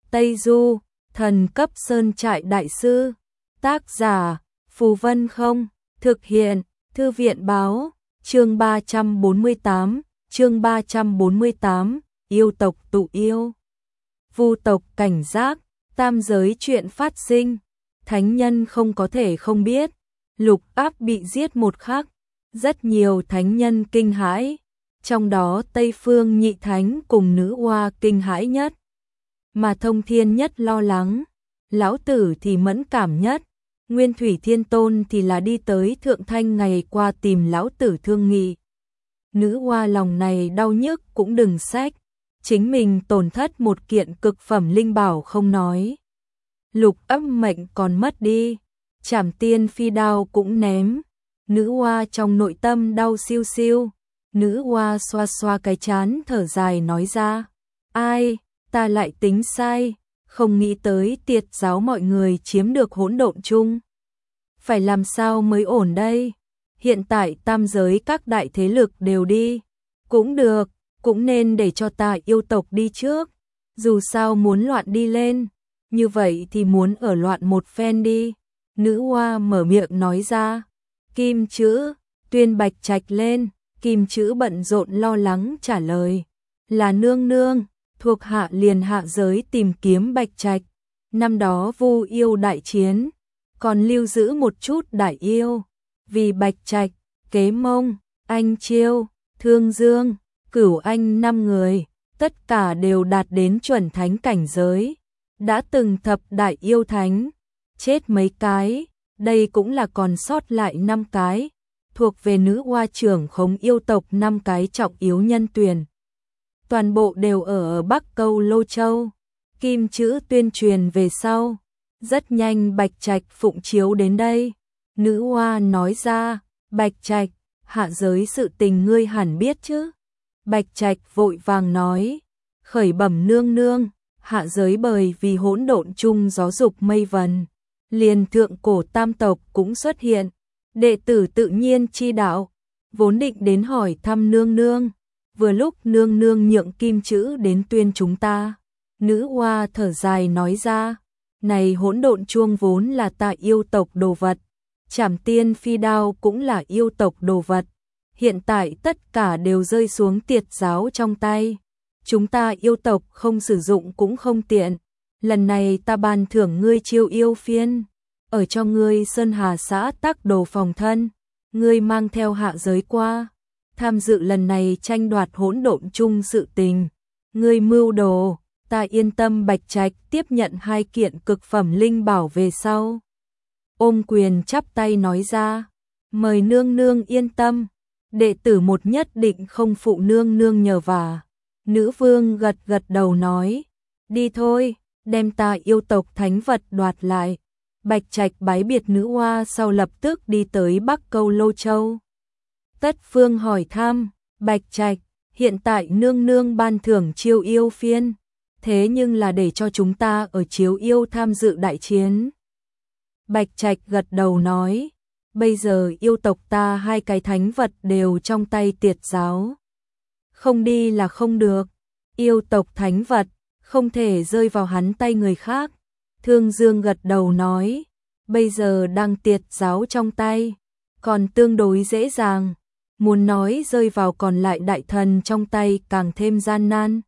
Tây Du, thần cấp sơn trại đại sư. Tác giả, Phù Vân Không. Thực hiện, Thư viện báo. Chương 348, yêu tộc tụ yêu. Vu tộc cảnh giác, tam giới chuyện phát sinh. Thánh nhân không có thể không biết. Lục Áp bị giết một khắc. Rất nhiều thánh nhân kinh hãi. Trong đó Tây Phương Nhị Thánh cùng Nữ Hoa kinh hãi nhất. Mà Thông Thiên nhất lo lắng. Lão Tử thì mẫn cảm nhất. Nguyên Thủy Thiên Tôn thì là đi tới Thượng Thanh ngày qua tìm Lão Tử thương nghị. Nữ Hoa lòng này đau nhức cũng đừng sách. Chính mình tổn thất một kiện cực phẩm linh bảo không nói. Lục Ấp mệnh còn mất đi. Trảm Tiên phi đao cũng ném. Nữ Hoa trong nội tâm đau siêu siêu. Nữ Hoa xoa xoa cái trán thở dài nói ra. Ai, ta lại tính sai. Không nghĩ tới Tiệt giáo mọi người chiếm được hỗn độn chung. Phải làm sao mới ổn đây? Hiện tại tam giới các đại thế lực đều đi. Cũng được, cũng nên để cho ta yêu tộc đi trước. Dù sao muốn loạn đi lên. Như vậy thì muốn ở loạn một phen đi. Nữ Hoa mở miệng nói ra. Kim Chữ, tuyên Bạch Trạch lên. Kim Chữ bận rộn lo lắng trả lời. Là nương nương, thuộc hạ liền hạ giới tìm kiếm Bạch Trạch. Năm đó Vu yêu đại chiến, còn lưu giữ một chút đại yêu. Vì Bạch Trạch, Kế Mông, Anh Chiêu, Thương Dương, Cửu Anh 5 người, tất cả đều đạt đến chuẩn thánh cảnh giới. Đã từng thập đại yêu thánh, chết mấy cái, đây cũng là còn sót lại 5 cái, thuộc về Nữ Hoa trưởng khống yêu tộc 5 cái trọng yếu nhân tuyển. Toàn bộ đều ở Bắc Câu Lô Châu. Kim Chữ tuyên truyền về sau. Rất nhanh Bạch Trạch phụng chiếu đến đây. Nữ Hoa nói ra, Bạch Trạch, hạ giới sự tình ngươi hẳn biết chứ. Bạch Trạch vội vàng nói, khởi bẩm nương nương, hạ giới bởi vì hỗn độn chung gió dục mây vần. Liền thượng cổ tam tộc cũng xuất hiện. Đệ tử tự nhiên chi đạo, vốn định đến hỏi thăm nương nương. Vừa lúc nương nương nhượng Kim Chữ đến tuyên chúng ta. Nữ Hoa thở dài nói ra, này hỗn độn chuông vốn là ta yêu tộc đồ vật. Trảm Tiên phi đao cũng là yêu tộc đồ vật. Hiện tại tất cả đều rơi xuống Tiệt giáo trong tay. Chúng ta yêu tộc không sử dụng cũng không tiện. Lần này ta ban thưởng ngươi chiêu yêu phiên. Ở cho ngươi Sơn Hà xã tác đồ phòng thân. Ngươi mang theo hạ giới qua. Tham dự lần này tranh đoạt hỗn độn chung sự tình. Ngươi mưu đồ, ta yên tâm. Bạch Trạch tiếp nhận 2 kiện cực phẩm linh bảo về sau. Ôm quyền chắp tay nói ra, mời nương nương yên tâm. Đệ tử một nhất định không phụ nương nương nhờ vả. Nữ vương gật gật đầu nói, đi thôi, đem ta yêu tộc thánh vật đoạt lại. Bạch Trạch bái biệt Nữ Hoa sau lập tức đi tới Bắc Câu Lô Châu. Tất Phương hỏi thăm, Bạch Trạch, hiện tại nương nương ban thưởng chiêu yêu phiên, thế nhưng là để cho chúng ta ở chiếu yêu tham dự đại chiến. Bạch Trạch gật đầu nói, bây giờ yêu tộc ta 2 cái thánh vật đều trong tay Tiệt giáo. Không đi là không được, yêu tộc thánh vật, không thể rơi vào hắn tay người khác. Thương Dương gật đầu nói, bây giờ đang Tiệt giáo trong tay, còn tương đối dễ dàng. Muốn nói rơi vào còn lại đại thần trong tay càng thêm gian nan.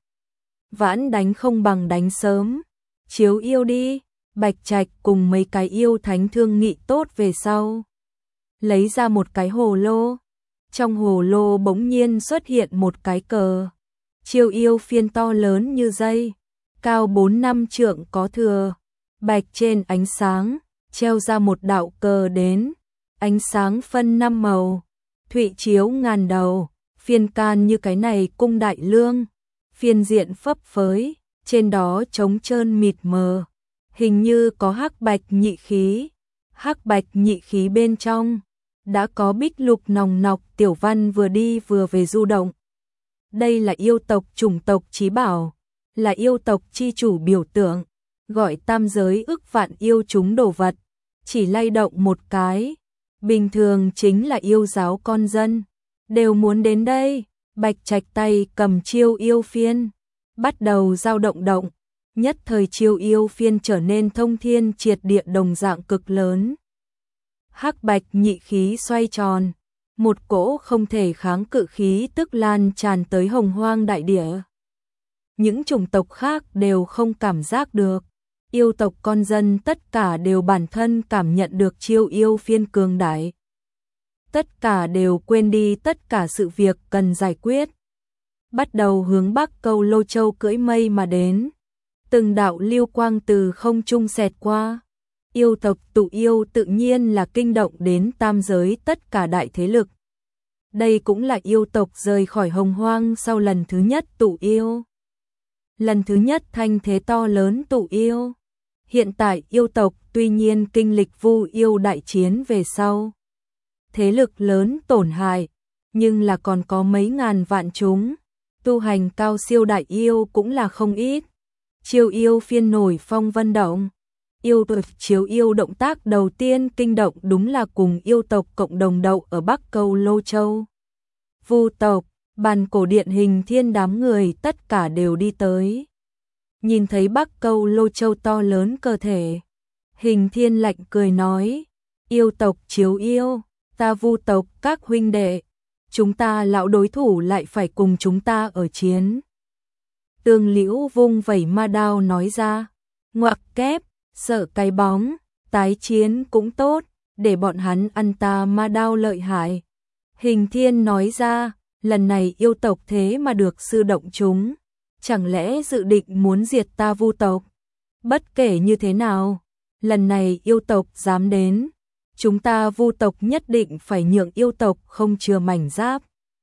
Vãn đánh không bằng đánh sớm. Chiếu yêu đi. Bạch Trạch cùng mấy cái yêu thánh thương nghị tốt về sau. Lấy ra một cái hồ lô. Trong hồ lô bỗng nhiên xuất hiện một cái cờ. Chiêu yêu phiên to lớn như dây. Cao 4-5 trượng có thừa. Bạch trên ánh sáng, treo ra một đạo cờ đến. Ánh sáng phân 5 màu. Thụy chiếu ngàn đầu, phiên can như cái này cung đại lương, phiên diện phấp phới, trên đó trống trơn mịt mờ, hình như có hắc bạch nhị khí. Hắc bạch nhị khí bên trong đã có bích lục nòng nọc tiểu văn vừa đi vừa về du động. Đây là yêu tộc chủng tộc chí bảo, là yêu tộc chi chủ biểu tượng, gọi tam giới ức vạn yêu chúng đồ vật, chỉ lay động một cái. Bình thường chính là yêu giáo con dân, đều muốn đến đây. Bạch Trạch tay cầm chiêu yêu phiên, bắt đầu dao động động, nhất thời Chiêu Yêu phiên trở nên thông thiên triệt địa đồng dạng cực lớn. Hắc bạch nhị khí xoay tròn, một cỗ không thể kháng cự khí tức lan tràn tới hồng hoang đại địa. Những chủng tộc khác đều không cảm giác được, yêu tộc con dân tất cả đều bản thân cảm nhận được Chiêu Yêu phiên cường đại. Tất cả đều quên đi tất cả sự việc cần giải quyết. Bắt đầu hướng Bắc Câu Lô Châu cưỡi mây mà đến. Từng đạo lưu quang từ không trung xẹt qua. Yêu tộc tụ yêu tự nhiên là kinh động đến tam giới tất cả đại thế lực. Đây cũng là yêu tộc rời khỏi hồng hoang sau lần thứ nhất tụ yêu. Lần thứ nhất thanh thế to lớn tụ yêu. Hiện tại yêu tộc tuy nhiên kinh lịch Vu Yêu đại chiến về sau. Thế lực lớn tổn hại, nhưng là còn có mấy ngàn vạn chúng. Tu hành cao siêu đại yêu cũng là không ít. Chiêu Yêu phiên nổi phong vân động. Yêu tộc Chiêu Yêu động tác đầu tiên kinh động đúng là cùng yêu tộc cộng đồng đậu ở Bắc Câu Lô Châu. Vu tộc, bàn cổ điện Hình Thiên đám người tất cả đều đi tới. Nhìn thấy Bắc Câu Lô Châu to lớn cơ thể. Hình Thiên lạnh cười nói, yêu tộc Chiêu Yêu, ta Vu tộc các huynh đệ, chúng ta lão đối thủ lại phải cùng chúng ta ở chiến. Tương Liễu vung vẩy ma đao nói ra, ngoặc kép, sợ cái bóng, tái chiến cũng tốt, để bọn hắn ăn ta ma đao lợi hại. Hình Thiên nói ra, lần này yêu tộc thế mà được sư động chúng, chẳng lẽ dự định muốn diệt ta Vu tộc? Bất kể như thế nào, lần này yêu tộc dám đến, chúng ta Vu tộc nhất định phải nhượng yêu tộc không chừa mảnh giáp.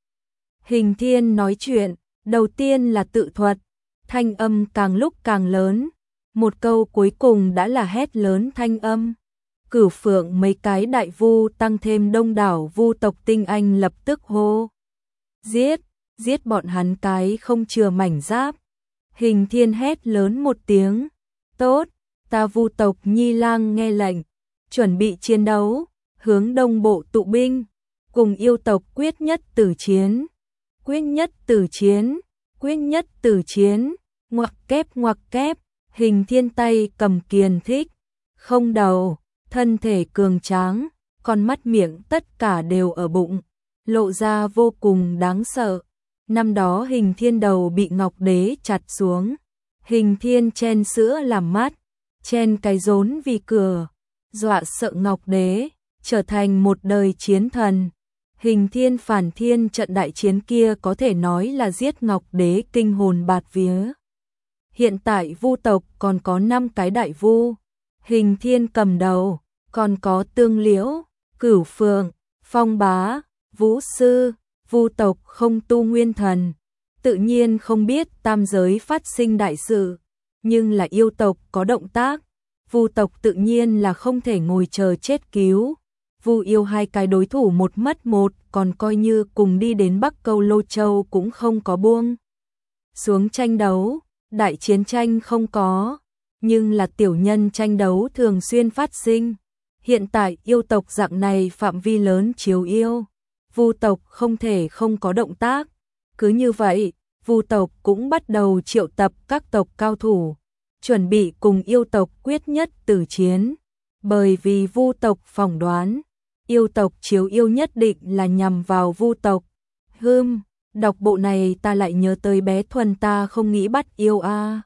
Hình Thiên nói chuyện, đầu tiên là tự thuật, thanh âm càng lúc càng lớn, một câu cuối cùng đã là hét lớn thanh âm. Cửu Phượng mấy cái đại vu tăng thêm đông đảo vu tộc tinh anh lập tức hô. Giết, giết bọn hắn cái không chừa mảnh giáp. Hình Thiên hét lớn một tiếng. Tốt, ta Vu tộc Nhi Lang nghe lệnh, chuẩn bị chiến đấu, hướng đông bộ tụ binh, cùng yêu tộc quyết nhất tử chiến. Quyết nhất tử chiến, quyết nhất tử chiến, ngoặc kép, Hình Thiên tay cầm kiền thích, không đầu, thân thể cường tráng, con mắt miệng tất cả đều ở bụng, lộ ra vô cùng đáng sợ. Năm đó Hình Thiên đầu bị Ngọc Đế chặt xuống, Hình Thiên chen sữa làm mắt, chen cái rốn vì cửa, dọa sợ Ngọc Đế, trở thành một đời chiến thần. Hình Thiên phản thiên trận đại chiến kia có thể nói là giết Ngọc Đế kinh hồn bạt vía. Hiện tại Vu tộc còn có 5 cái đại vu, Hình Thiên cầm đầu, còn có Tương Liễu, Cửu Phượng, Phong Bá, Vũ Sư. Vu tộc không tu nguyên thần, tự nhiên không biết tam giới phát sinh đại sự, nhưng là yêu tộc có động tác, Vu tộc tự nhiên là không thể ngồi chờ chết cứu. Vu yêu hai cái đối thủ một mất một, còn coi như cùng đi đến Bắc Câu Lô Châu cũng không có buông xuống tranh đấu, đại chiến tranh không có, nhưng là tiểu nhân tranh đấu thường xuyên phát sinh. Hiện tại yêu tộc dạng này phạm vi lớn chiếu yêu, Vu tộc không thể không có động tác. Cứ như vậy, Vu tộc cũng bắt đầu triệu tập các tộc cao thủ, chuẩn bị cùng yêu tộc quyết nhất tử chiến. Bởi vì Vu tộc phỏng đoán, yêu tộc chiếu yêu nhất định là nhằm vào Vu tộc. Đọc bộ này ta lại nhớ tới bé Thuần ta không nghĩ bắt yêu a.